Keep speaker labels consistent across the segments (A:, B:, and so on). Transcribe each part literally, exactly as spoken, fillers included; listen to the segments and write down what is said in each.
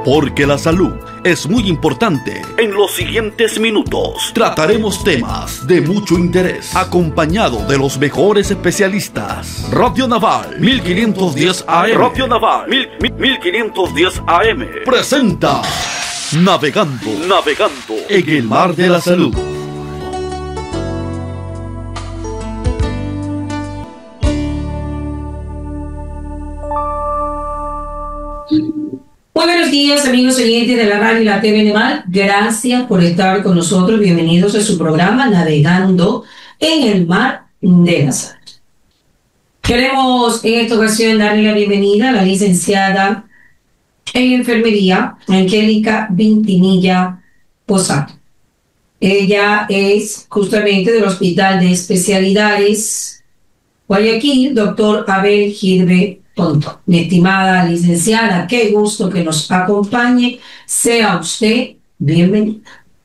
A: Porque la salud es muy importante. En los siguientes minutos trataremos temas de mucho interés, acompañado de los mejores especialistas. Radio Naval mil quinientos diez A M. Radio Naval mil quinientos diez A M presenta Navegando, navegando en el mar de la salud.
B: Muy buenos días, amigos oyentes de la radio y la T V Naval. Gracias por estar con nosotros. Bienvenidos a su programa Navegando en el mar de la salud. Queremos en esta ocasión darle la bienvenida a la licenciada en enfermería, Angélica Vintimilla Posato. Ella es justamente del Hospital de Especialidades Guayaquil, doctor Abel Girbe Pontón. Mi estimada licenciada, qué gusto que nos acompañe. Sea usted bienvenida.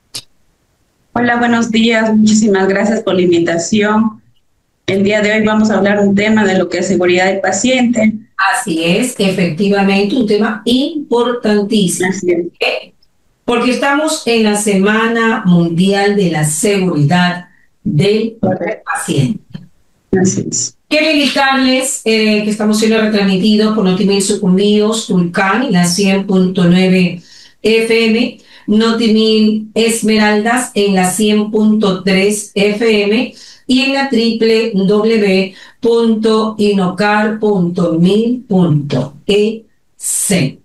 C: Hola, buenos días. Muchísimas gracias por la invitación. El día de hoy vamos a hablar un tema de lo que es seguridad del paciente.
B: Así es, efectivamente, un tema importantísimo.
C: Así es.
B: ¿Eh? Porque estamos en la Semana Mundial de la Seguridad del Paciente.
C: Así es.
B: Quiero indicarles eh, que estamos siendo retransmitidos por Notimil Sucumbíos, Tulcán, en la cien punto nueve F M, Notimil Esmeraldas en la cien punto tres F M y en la doble u doble u doble u punto inocar punto mil punto e c.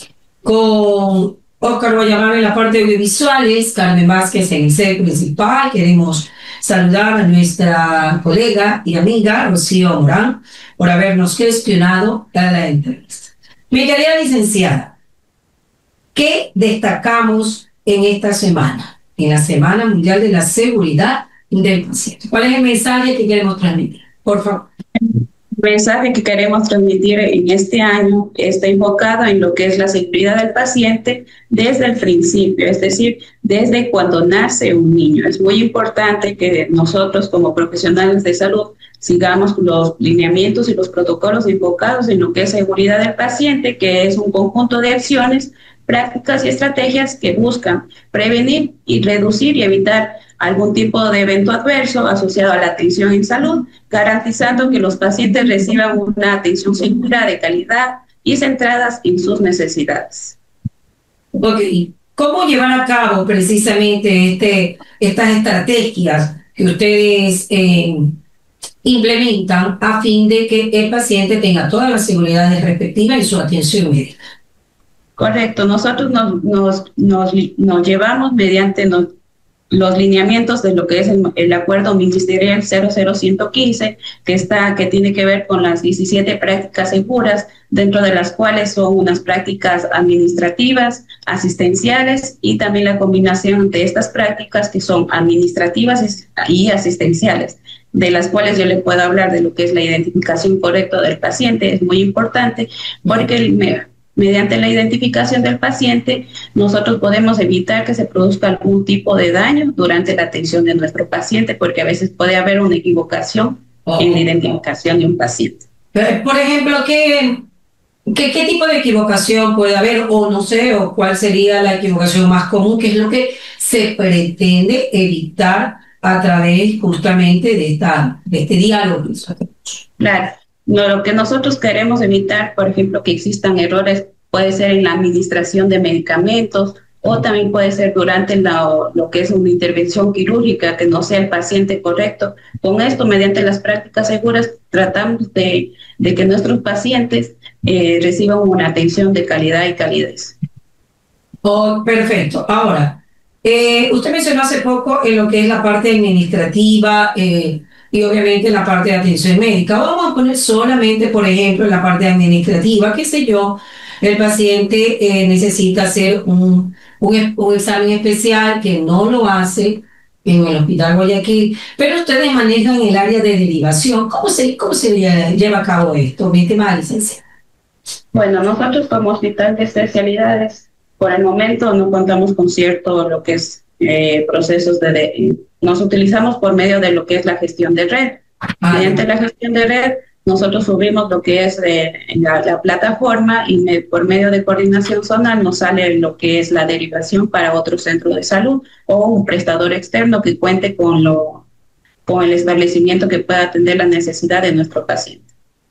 B: Con Oscar Guayamán en la parte de audiovisuales, Carmen Vázquez en el set principal. Queremos saludar a nuestra colega y amiga Rocío Morán por habernos gestionado la entrevista. Mi querida licenciada, ¿qué destacamos en esta semana? En la Semana Mundial de la Seguridad del Paciente. ¿Cuál es el mensaje que queremos transmitir? Por favor.
C: El mensaje que queremos transmitir en este año está enfocado en lo que es la seguridad del paciente desde el principio, es decir, desde cuando nace un niño. Es muy importante que nosotros como profesionales de salud sigamos los lineamientos y los protocolos enfocados en lo que es seguridad del paciente, que es un conjunto de acciones, prácticas y estrategias que buscan prevenir y reducir y evitar algún tipo de evento adverso asociado a la atención en salud, garantizando que los pacientes reciban una atención segura, de calidad y centradas en sus necesidades.
B: Ok, ¿cómo llevar a cabo precisamente este, estas estrategias que ustedes eh, implementan a fin de que el paciente tenga todas las seguridades respectivas en su atención médica?
C: Correcto, nosotros nos, nos, nos, nos llevamos mediante nos, los lineamientos de lo que es el, el acuerdo ministerial cero cero ciento quince, que, está, que tiene que ver con las diecisiete prácticas seguras, dentro de las cuales son unas prácticas administrativas, asistenciales y también la combinación de estas prácticas que son administrativas y asistenciales, de las cuales yo le puedo hablar de lo que es la identificación correcta del paciente. Es muy importante porque el mediante la identificación del paciente, nosotros podemos evitar que se produzca algún tipo de daño durante la atención de nuestro paciente, porque a veces puede haber una equivocación oh. en la identificación de un paciente.
B: Por ejemplo, ¿qué, qué, ¿qué tipo de equivocación puede haber? O no sé, o cuál sería la equivocación más común, que es lo que se pretende evitar a través justamente de, esta, de este diálogo.
C: Claro. No, lo que nosotros queremos evitar, por ejemplo, que existan errores, puede ser en la administración de medicamentos o también puede ser durante la, lo que es una intervención quirúrgica, que no sea el paciente correcto. Con esto, mediante las prácticas seguras, tratamos de, de que nuestros pacientes eh, reciban una atención de calidad y calidez.
B: Oh, perfecto. Ahora, eh, usted mencionó hace poco en lo que es la parte administrativa, eh, y obviamente en la parte de atención médica. Vamos a poner solamente, por ejemplo, en la parte administrativa, qué sé yo, el paciente eh, necesita hacer un, un, un examen especial que no lo hace en el Hospital Guayaquil, pero ustedes manejan el área de derivación. ¿Cómo se, cómo se lleva a cabo esto, mi estimada licenciada?
C: Bueno, nosotros como Hospital de Especialidades, por el momento no contamos con cierto lo que es eh, procesos de, de... Nos utilizamos por medio de lo que es la gestión de red. Ah, mediante la gestión de red, nosotros subimos lo que es eh, la, la plataforma y me, por medio de coordinación zonal nos sale lo que es la derivación para otro centro de salud o un prestador externo que cuente con, lo, con el establecimiento que pueda atender la necesidad de nuestro paciente.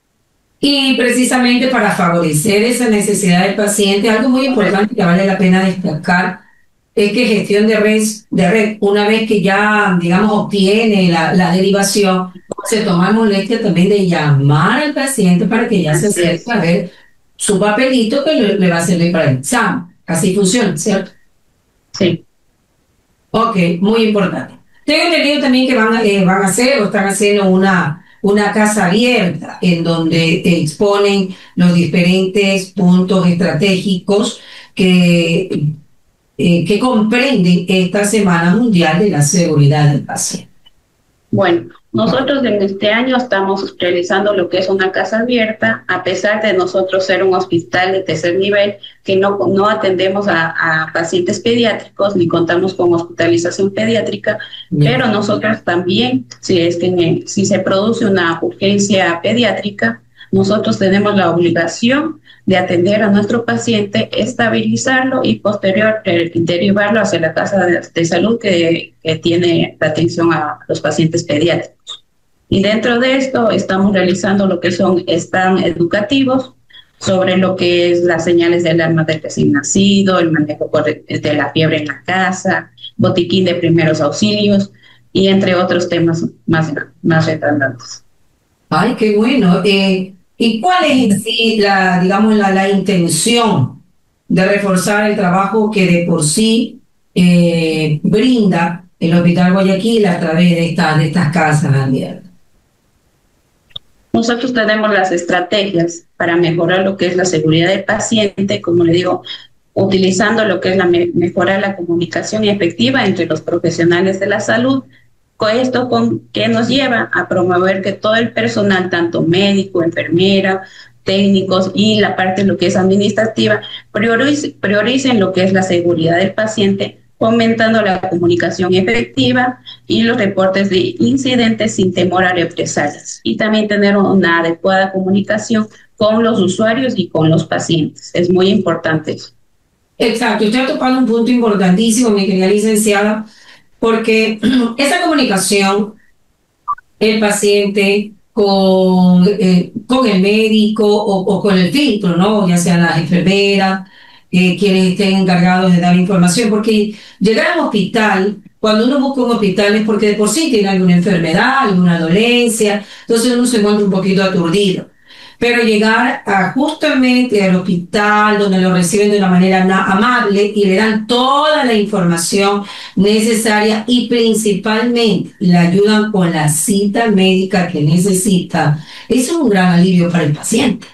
B: Y precisamente para favorecer esa necesidad del paciente, algo muy importante que vale la pena destacar es que gestión de red, de red una vez que ya, digamos, obtiene la, la derivación, se toma la molestia también de llamar al paciente para que ya se acerque a ver su papelito que le, le va a servir para el examen. Así funciona, ¿cierto?
C: Sí.
B: Ok, muy importante. Tengo entendido también que van, eh, van a hacer o están haciendo una, una casa abierta en donde exponen los diferentes puntos estratégicos que... Eh, que comprenden esta Semana Mundial de la Seguridad del Paciente.
C: Bueno, nosotros en este año estamos realizando lo que es una casa abierta, a pesar de nosotros ser un hospital de tercer nivel, que no, no atendemos a, a pacientes pediátricos ni contamos con hospitalización pediátrica, Bien. Pero nosotros también, si, es que, si se produce una urgencia pediátrica, nosotros tenemos la obligación de atender a nuestro paciente, estabilizarlo y posterior eh, derivarlo hacia la casa de, de salud que, que tiene la atención a los pacientes pediátricos. Y dentro de esto estamos realizando lo que son stand educativos sobre lo que es las señales de alarma del recién nacido, el manejo de la fiebre en la casa, botiquín de primeros auxilios y entre otros temas más, más redundantes.
B: Ay, qué bueno. Eh... ¿Y cuál es en sí la, digamos, la, la intención de reforzar el trabajo que de por sí eh, brinda el Hospital Guayaquil a través de, esta, de estas casas abiertas?
C: Nosotros tenemos las estrategias para mejorar lo que es la seguridad del paciente, como le digo, utilizando lo que es la me mejorar la comunicación efectiva entre los profesionales de la salud. Esto con, que nos lleva a promover que todo el personal, tanto médico, enfermera, técnicos y la parte de lo que es administrativa, priorice, prioricen lo que es la seguridad del paciente, fomentando la comunicación efectiva y los reportes de incidentes sin temor a represalias. Y también tener una adecuada comunicación con los usuarios y con los pacientes. Es muy importante eso.
B: Exacto. Usted ha tocado un punto importantísimo, mi querida licenciada, porque esa comunicación, el paciente con, eh, con el médico o, o con el filtro, ¿no? Ya sean las enfermeras, eh, quienes estén encargados de dar información, porque llegar a un hospital, cuando uno busca un hospital es porque de por sí tiene alguna enfermedad, alguna dolencia, entonces uno se encuentra un poquito aturdido. Pero llegar a justamente al hospital donde lo reciben de una manera amable y le dan toda la información necesaria y principalmente le ayudan con la cita médica que necesita, es un gran alivio para el paciente.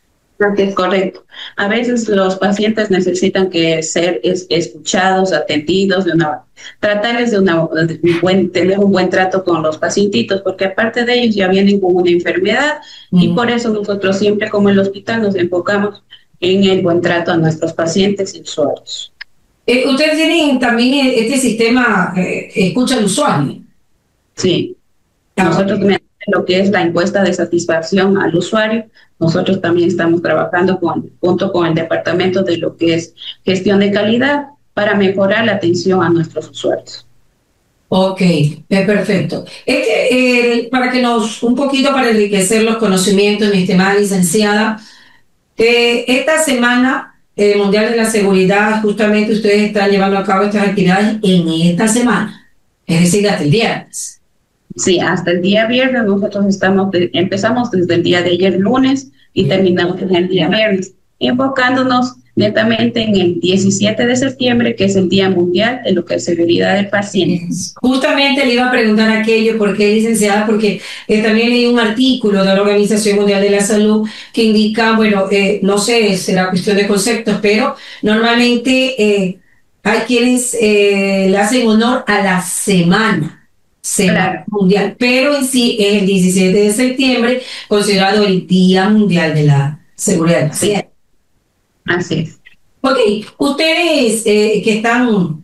C: Es correcto. A veces los pacientes necesitan que ser es, escuchados, atendidos, de una, tratarles de, una, de un buen, tener un buen trato con los pacientitos, porque aparte de ellos ya vienen con una enfermedad mm. y por eso nosotros siempre como el hospital nos enfocamos en el buen trato a nuestros pacientes y usuarios.
B: Eh, ¿Ustedes tienen también este sistema eh, escucha al usuario?
C: Sí. Ah, nosotros okay. Lo que es la encuesta de satisfacción al usuario, nosotros también estamos trabajando con, junto con el departamento de lo que es gestión de calidad para mejorar la atención a nuestros usuarios.
B: Ok, perfecto. Este, eh, para que nos, un poquito para enriquecer los conocimientos, mi estimada licenciada, eh, esta semana eh, Mundial de la Seguridad, justamente ustedes están llevando a cabo estas actividades en esta semana, es decir, hasta el viernes.
C: Sí, hasta el día viernes nosotros estamos de, empezamos desde el día de ayer lunes y terminamos en el día viernes, enfocándonos netamente en el diecisiete de septiembre, que es el Día Mundial de lo que es seguridad del paciente.
B: Justamente le iba a preguntar aquello, ¿por qué, licenciada? Porque eh, también leí un artículo de la Organización Mundial de la Salud que indica, bueno, eh, no sé, será cuestión de conceptos, pero normalmente eh, hay quienes eh, le hacen honor a la semana. Semana claro. Mundial, pero en sí es el diecisiete de septiembre considerado el Día Mundial de la Seguridad del Paciente.
C: Así es.
B: Ok, ustedes eh, que están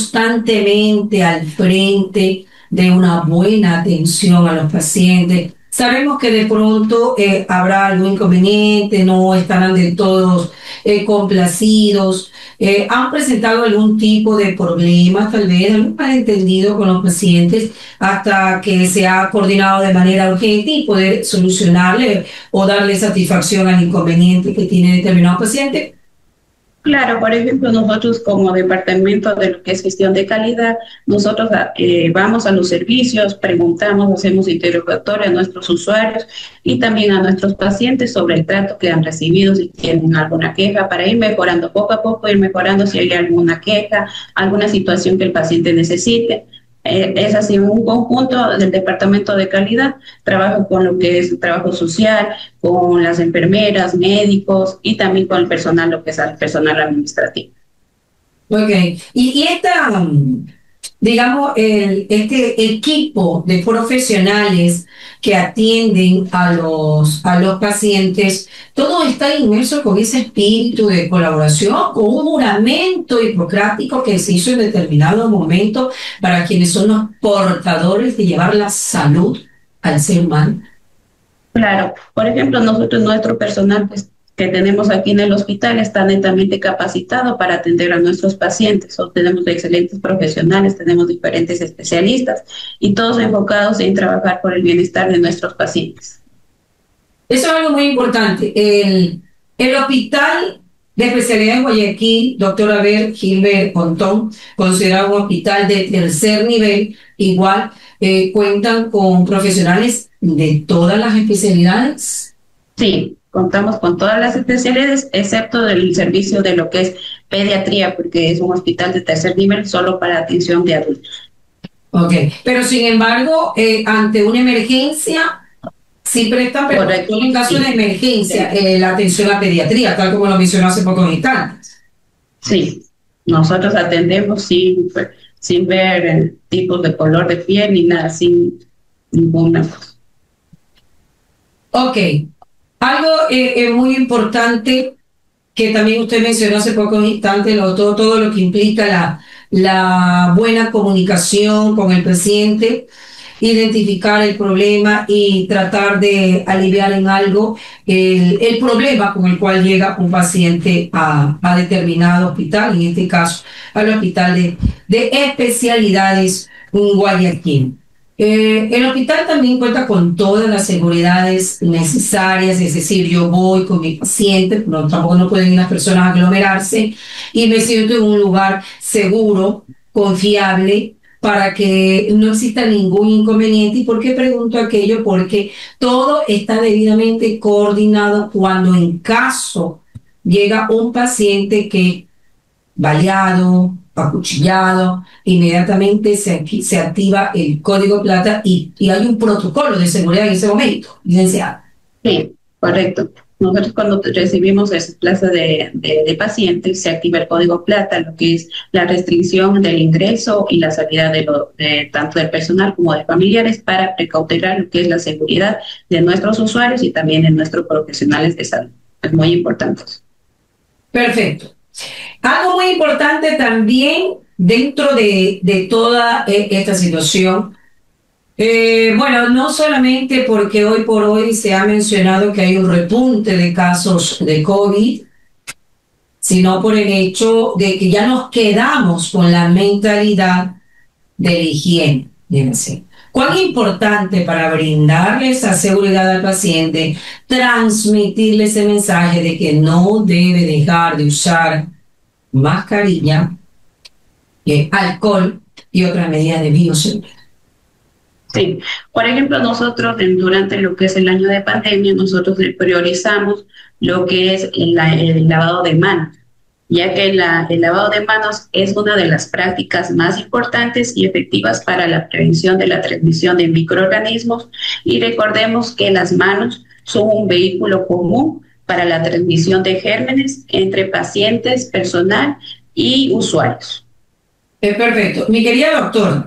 B: constantemente al frente de una buena atención a los pacientes, Sabemos que de pronto eh, habrá algún inconveniente, no estarán del todo eh, complacidos, eh, han presentado algún tipo de problema, tal vez algún malentendido con los pacientes hasta que se ha coordinado de manera urgente y poder solucionarle o darle satisfacción al inconveniente que tiene determinado paciente.
C: Claro, por ejemplo, nosotros como departamento de lo que es gestión de calidad, nosotros eh, vamos a los servicios, preguntamos, hacemos interrogatorio a nuestros usuarios y también a nuestros pacientes sobre el trato que han recibido, si tienen alguna queja, para ir mejorando poco a poco, ir mejorando si hay alguna queja, alguna situación que el paciente necesite. Eh, es así un conjunto del departamento de calidad, trabajo con lo que es trabajo social, con las enfermeras, médicos y también con el personal, lo que es el personal administrativo.
B: Ok, y, y esta, um, digamos, el, este equipo de profesionales que atienden a los, a los pacientes, todo está inmerso con ese espíritu de colaboración, con un juramento hipocrático que se hizo en determinado momento para quienes son los portadores de llevar la salud al ser humano.
C: Claro, por ejemplo, nosotros, nuestro personal pues, que tenemos aquí en el hospital está netamente capacitado para atender a nuestros pacientes. O tenemos excelentes profesionales, tenemos diferentes especialistas y todos enfocados en trabajar por el bienestar de nuestros pacientes.
B: Eso es algo muy importante. El, el hospital de especialidad en Guayaquil, doctor Abel Gilbert Pontón, considerado un hospital de tercer nivel, igual eh, cuentan con profesionales de todas las especialidades.
C: Sí, contamos con todas las especialidades, excepto del servicio de lo que es pediatría, porque es un hospital de tercer nivel solo para atención de adultos.
B: Ok, pero sin embargo, eh, ante una emergencia, sí prestan, pero en caso de emergencia, eh, la atención a pediatría, tal como lo mencionó hace pocos instantes.
C: Sí, nosotros atendemos sin, sin ver el tipo de color de piel ni nada, sin ninguna cosa.
B: Ok, algo eh, eh, muy importante que también usted mencionó hace pocos instantes, lo, todo, todo lo que implica la, la buena comunicación con el paciente, identificar el problema y tratar de aliviar en algo el, el problema con el cual llega un paciente a, a determinado hospital, en este caso al hospital de, de especialidades Guayaquil. Eh, el hospital también cuenta con todas las seguridades necesarias, es decir, yo voy con mi paciente, pero tampoco no pueden las personas aglomerarse y me siento en un lugar seguro, confiable, para que no exista ningún inconveniente. ¿Y por qué pregunto aquello? Porque todo está debidamente coordinado cuando en caso llega un paciente que baleado, acuchillado, inmediatamente se, se activa el código plata y, y hay un protocolo de seguridad en ese momento, licenciada.
C: Sí, correcto. Nosotros cuando recibimos esa clase de, de, de pacientes se activa el código plata, lo que es la restricción del ingreso y la salida de, lo, de tanto del personal como de familiares para precautelar lo que es la seguridad de nuestros usuarios y también de nuestros profesionales de salud. Es muy importante.
B: Perfecto. Algo muy importante también dentro de, de toda eh, esta situación, eh, bueno, no solamente porque hoy por hoy se ha mencionado que hay un repunte de casos de COVID, sino por el hecho de que ya nos quedamos con la mentalidad de la higiene. Fíjense. ¿Cuán importante para brindarle esa seguridad al paciente, transmitirle ese mensaje de que no debe dejar de usar mascarilla, eh, alcohol y otras medidas de bioseguridad?
C: Sí, por ejemplo, nosotros durante lo que es el año de pandemia, nosotros priorizamos lo que es el, el lavado de manos, ya que la, el lavado de manos es una de las prácticas más importantes y efectivas para la prevención de la transmisión de microorganismos, y recordemos que las manos son un vehículo común para la transmisión de gérmenes entre pacientes, personal y usuarios.
B: Es perfecto. Mi querida doctora,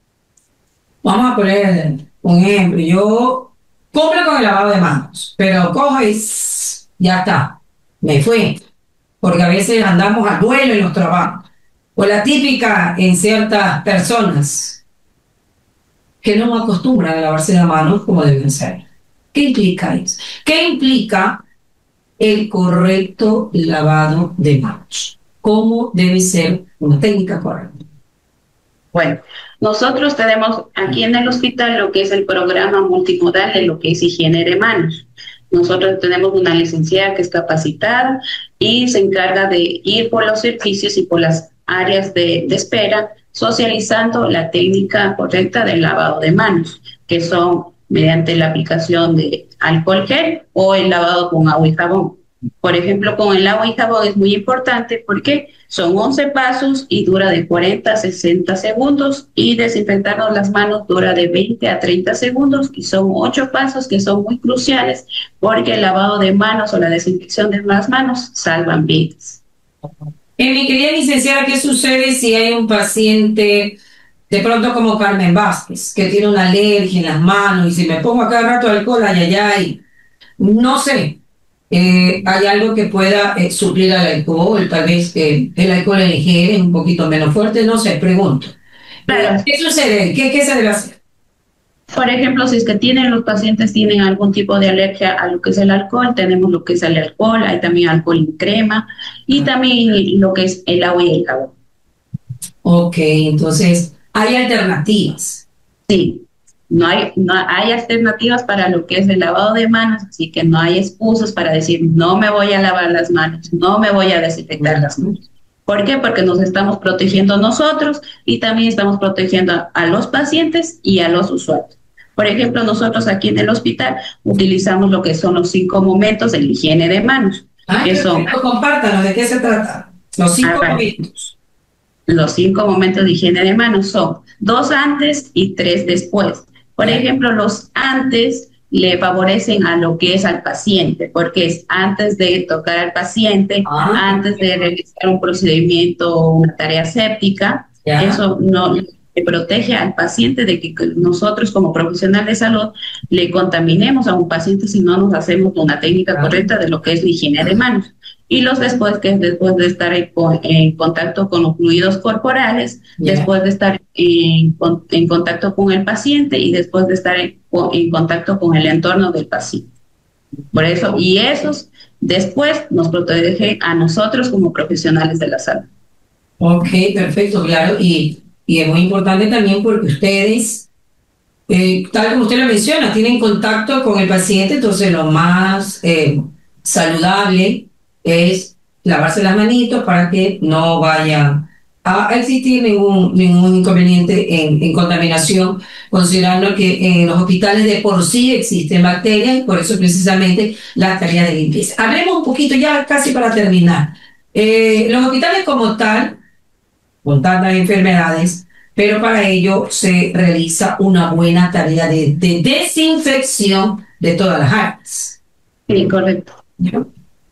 B: vamos a poner un ejemplo. Yo cumplo con el lavado de manos, pero cojo y ya está, me fui. Porque a veces andamos al vuelo en los trabajos. O la típica en ciertas personas que no acostumbran a lavarse las manos como deben ser. ¿Qué implica eso? ¿Qué implica el correcto lavado de manos? ¿Cómo debe ser una técnica correcta?
C: Bueno, nosotros tenemos aquí en el hospital lo que es el programa multimodal de lo que es higiene de manos. Nosotros tenemos una licenciada que es capacitada y se encarga de ir por los servicios y por las áreas de, de espera, socializando la técnica correcta del lavado de manos, que son mediante la aplicación de alcohol gel o el lavado con agua y jabón. Por ejemplo, con el agua y jabón es muy importante porque son once pasos y dura de cuarenta a sesenta segundos, y desinfectarnos las manos dura de veinte a treinta segundos, y son ocho pasos que son muy cruciales porque el lavado de manos o la desinfección de las manos salvan vidas.
B: Eh, mi querida licenciada, ¿qué sucede si hay un paciente, de pronto como Carmen Vázquez, que tiene una alergia en las manos y si me pongo a cada rato alcohol, ay, ay, ay, no sé? Eh, ¿Hay algo que pueda eh, suplir al alcohol? Tal vez eh, el alcohol en gel es un poquito menos fuerte, no sé, pregunto.
C: Claro.
B: ¿Qué sucede? ¿Qué, qué se debe hacer?
C: Por ejemplo, si es que tienen los pacientes tienen algún tipo de alergia a lo que es el alcohol, tenemos lo que es el alcohol, hay también alcohol en crema y también lo que es el agua y el jabón.
B: Ok, entonces hay alternativas.
C: Sí. No hay, no hay alternativas para lo que es el lavado de manos, así que no hay excusas para decir no me voy a lavar las manos, no me voy a desinfectar las manos. ¿Por qué? Porque nos estamos protegiendo nosotros y también estamos protegiendo a, a los pacientes y a los usuarios. Por ejemplo, nosotros aquí en el hospital utilizamos lo que son los cinco momentos de la higiene de manos.
B: Ay,
C: que son,
B: compártanos, ¿de qué se trata? Los cinco ah, momentos.
C: Los cinco momentos de higiene de manos son dos antes y tres después. Por ejemplo, los antes le favorecen a lo que es al paciente, porque es antes de tocar al paciente, ah, antes de realizar un procedimiento o una tarea séptica. Ya. Eso no le protege al paciente de que nosotros como profesionales de salud le contaminemos a un paciente si no nos hacemos una técnica correcta de lo que es la higiene de manos. Y los después, que es después de estar en, en contacto con los fluidos corporales, yeah. después de estar en, en contacto con el paciente y después de estar en, en contacto con el entorno del paciente. Por eso, y esos después nos protege a nosotros como profesionales de la salud.
B: Ok, perfecto, claro. Y, y es muy importante también porque ustedes, eh, tal como usted lo menciona, tienen contacto con el paciente, entonces lo más eh, saludable es lavarse las manitos para que no vaya a existir ningún, ningún inconveniente en, en contaminación, considerando que en los hospitales de por sí existen bacterias y por eso precisamente la tarea de limpieza. Hablemos un poquito ya casi para terminar. Eh, los hospitales como tal, con tantas enfermedades, pero para ello se realiza una buena tarea de, de desinfección de todas las áreas.
C: Sí, correcto.
B: ¿Ya?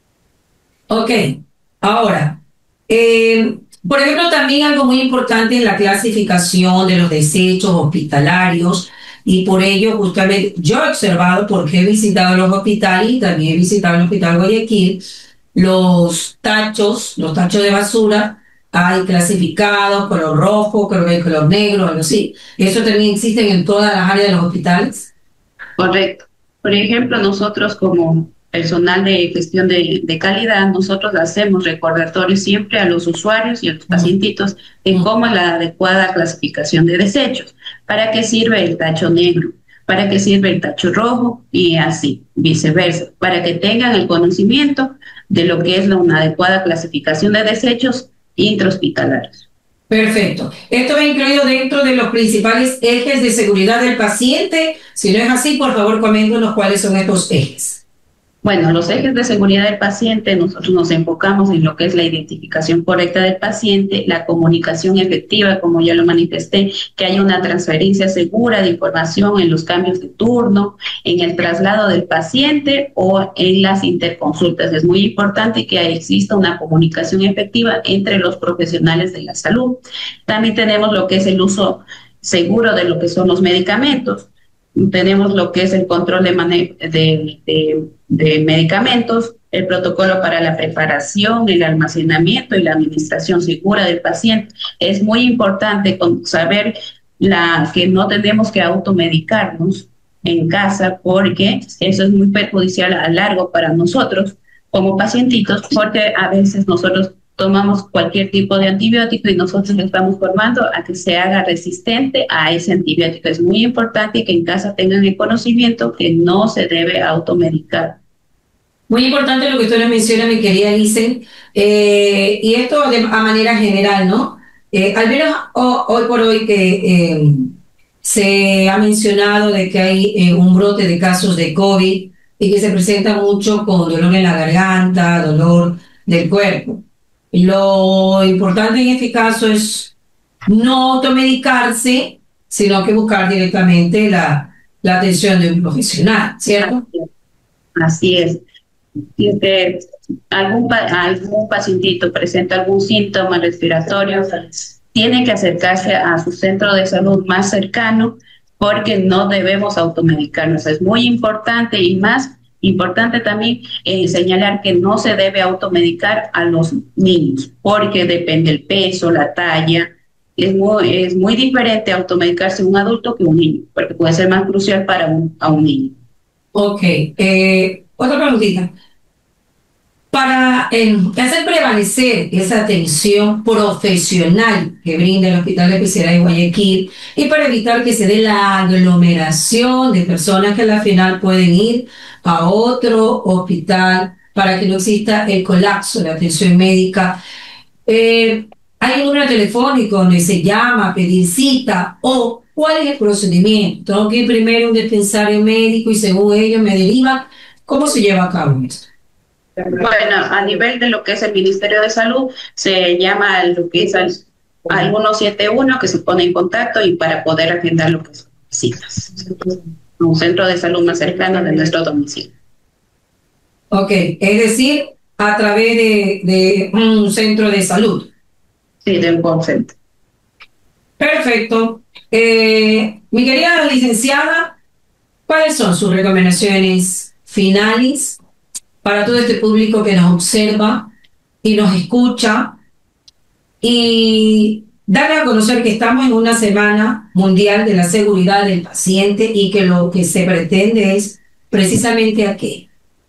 B: Ok, ahora, eh, por ejemplo, también algo muy importante es la clasificación de los desechos hospitalarios, y por ello justamente yo he observado, porque he visitado los hospitales y también he visitado el Hospital Guayaquil, los tachos, los tachos de basura, hay clasificados, color rojo, creo que hay color negro, algo así. ¿Eso también existe en todas las áreas de los hospitales?
C: Correcto. Por ejemplo, nosotros como personal de gestión de, de calidad, nosotros hacemos recordatorios siempre a los usuarios y a los pacientitos en cómo es la adecuada clasificación de desechos, para qué sirve el tacho negro, para qué sirve el tacho rojo y así, viceversa, para que tengan el conocimiento de lo que es la, una adecuada clasificación de desechos intrahospitalarios.
B: Perfecto. ¿Esto va incluido dentro de los principales ejes de seguridad del paciente? Si no es así, por favor, coméntenos cuáles son estos ejes.
C: Bueno, los ejes de seguridad del paciente, nosotros nos enfocamos en lo que es la identificación correcta del paciente, la comunicación efectiva, como ya lo manifesté, que haya una transferencia segura de información en los cambios de turno, en el traslado del paciente o en las interconsultas. Es muy importante que exista una comunicación efectiva entre los profesionales de la salud. También tenemos lo que es el uso seguro de lo que son los medicamentos. Tenemos lo que es el control de, mane- de, de, de medicamentos, el protocolo para la preparación, el almacenamiento y la administración segura del paciente. Es muy importante con saber la, que no tenemos que automedicarnos en casa, porque eso es muy perjudicial a largo para nosotros como pacientitos, porque a veces nosotros tomamos cualquier tipo de antibiótico y nosotros le estamos formando a que se haga resistente a ese antibiótico. Es muy importante que en casa tengan el conocimiento que no se debe automedicar.
B: Muy importante lo que usted nos menciona, mi querida Licen, eh, y esto de, a manera general, ¿no? Eh, al menos oh, hoy por hoy que eh, se ha mencionado de que hay eh, un brote de casos de COVID y que se presenta mucho con dolor en la garganta, dolor del cuerpo. Lo importante en este caso es no automedicarse, sino que buscar directamente la, la atención de un profesional, ¿cierto?
C: Así es. Si este, algún, algún pacientito presenta algún síntoma respiratorio, tiene que acercarse a su centro de salud más cercano, porque no debemos automedicarnos. Es muy importante, y más importante también eh, señalar que no se debe automedicar a los niños, porque depende el peso, la talla. Es muy, es muy diferente automedicarse un adulto que un niño, porque puede ser más crucial para un, a un niño.
B: Ok. Eh, otra preguntita. Para eh, hacer prevalecer esa atención profesional que brinda el Hospital de Especialidad de Guayaquil y para evitar que se dé la aglomeración de personas que al final pueden ir a otro hospital, para que no exista el colapso de la atención médica, eh, hay un número telefónico donde se llama a pedir cita, o ¿cuál es el procedimiento? Tengo que ir primero a un dispensario médico y según ellos me derivan. ¿Cómo se lleva a cabo esto?
C: Bueno, a nivel de lo que es el Ministerio de Salud, se llama lo que es al, al ciento setenta y uno, que se pone en contacto y para poder agendar lo que son citas. Un centro de salud más cercano de nuestro domicilio.
B: Ok, es decir, a través de, de un centro de salud.
C: Sí, de un call center.
B: Perfecto. Eh, mi querida licenciada, ¿cuáles son sus recomendaciones finales para todo este público que nos observa y nos escucha, y darle a conocer que estamos en una Semana Mundial de la Seguridad del Paciente y que lo que se pretende es precisamente a qué?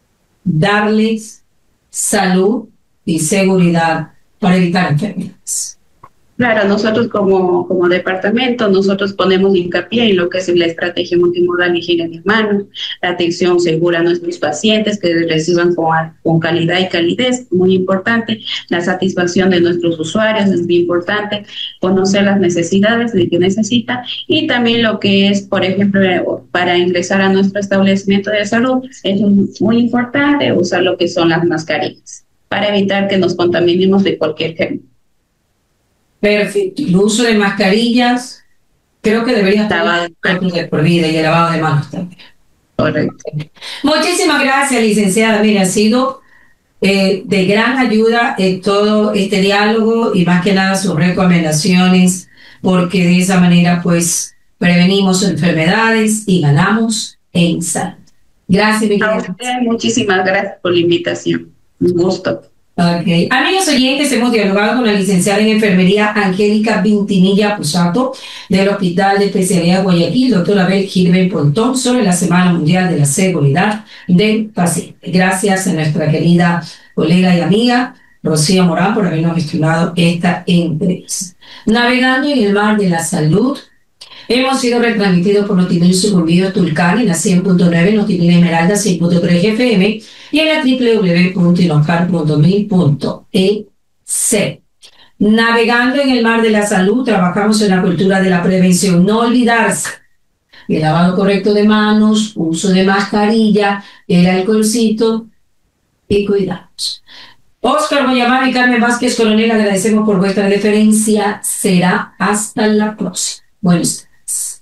B: Darles salud y seguridad para evitar enfermedades?
C: Claro, nosotros como, como departamento, nosotros ponemos hincapié en lo que es la estrategia multimodal higiene de manos, la atención segura a nuestros pacientes, que reciban con, con calidad y calidez, muy importante, la satisfacción de nuestros usuarios, es muy importante, conocer las necesidades de que necesita, y también lo que es, por ejemplo, para ingresar a nuestro establecimiento de salud, es muy importante usar lo que son las mascarillas, para evitar que nos contaminemos de cualquier germen.
B: Perfecto. El uso de mascarillas creo que debería estar de por vida, y el lavado de manos también.
C: Correcto.
B: Muchísimas gracias, licenciada. Mira, ha sido eh, de gran ayuda en todo este diálogo y más que nada sus recomendaciones, porque de esa manera pues prevenimos enfermedades y ganamos en salud. Gracias, mi querida.
C: A usted, muchísimas gracias por la invitación. Un gusto.
B: Okay. Amigos oyentes, hemos dialogado con la licenciada en enfermería Angélica Vintimilla Pusato del Hospital de Especialidad de Guayaquil, doctora Abel Gilbert Pontón, sobre la Semana Mundial de la Seguridad del Paciente. Gracias a nuestra querida colega y amiga Rocío Morán por habernos gestionado esta entrevista. Navegando en el mar de la salud, hemos sido retransmitidos por Notimil Sucumbíos Tulcán en la cien punto nueve, Notimil Esmeralda cien punto tres F M y en la doble u doble u doble u punto inoncar punto mil punto e c. Navegando en el mar de la salud, trabajamos en la cultura de la prevención. No olvidarse el lavado correcto de manos, uso de mascarilla, el alcoholcito y cuidados. Oscar Boyamar y Carmen Vázquez Coronel, agradecemos por vuestra deferencia. Será hasta la próxima. Buenos días.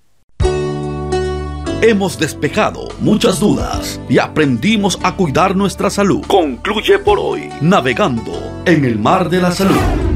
A: Hemos despejado muchas dudas y aprendimos a cuidar nuestra salud. Concluye por hoy Navegando en el mar de la salud.